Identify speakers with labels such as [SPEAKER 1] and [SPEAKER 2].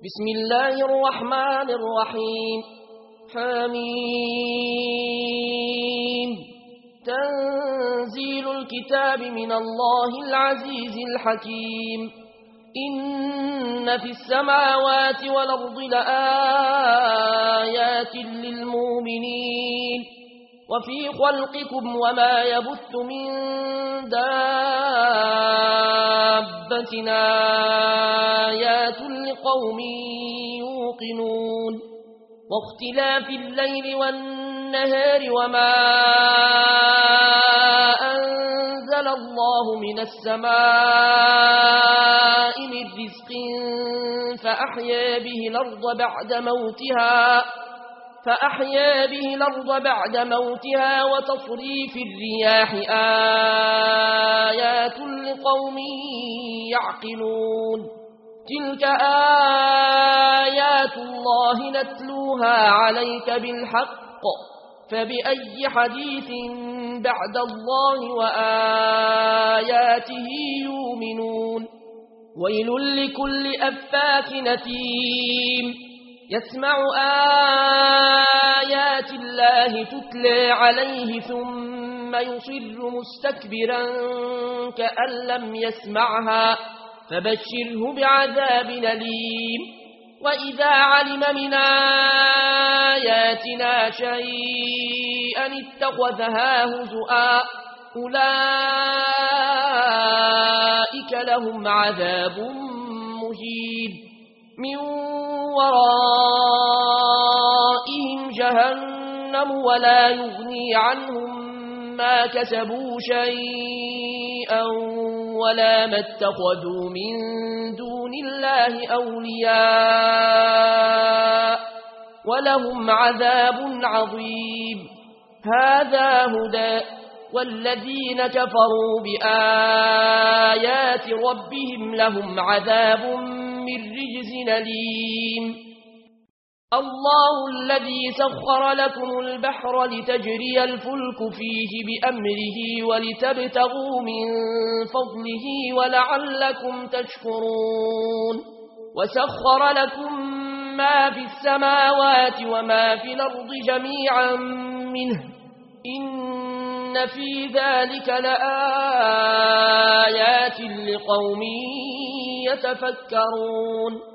[SPEAKER 1] بسم الله الرحمن الرحيم. حميم. تنزيل الكتاب من الله العزيز الحكيم. إن في السماوات والأرض لآيات للمؤمنين وفي خلقكم وما يبث من دابة آيات لقوم يوقنون. واختلاف الليل والنهار وما أنزل الله من السماء من رزق فأحيا به الأرض بعد موتها وتصريف الرياح آيات لقوم يعقلون. تلك آيات الله نتلوها عليك بالحق فبأي حديث بعد الله وآياته يؤمنون. ويل لكل أفاك نثيم يسمع آيات الله تتلى عليه ثم يصر مستكبرا كأن لم يسمعها فبشره بعذاب أليم. وإذا علم من آياتنا شيئا اتخذها هزؤا أولئك لهم عذاب مهين من ورائهم جهنم ولا يغني عنهم ما كسبوا شيئا ولا ما اتخذوا من دون الله أولياء ولهم عذاب عظيم. هذا هدى والذين كفروا بآيات ربهم لهم عذاب من رجز أليم. الله الذي سخر لكم البحر لتجري الفلك فيه بأمره ولتبتغوا من فضله ولعلكم تشكرون. وسخر لكم ما في السماوات وما في الأرض جميعا منه إن في ذلك لآيات لقوم يتفكرون.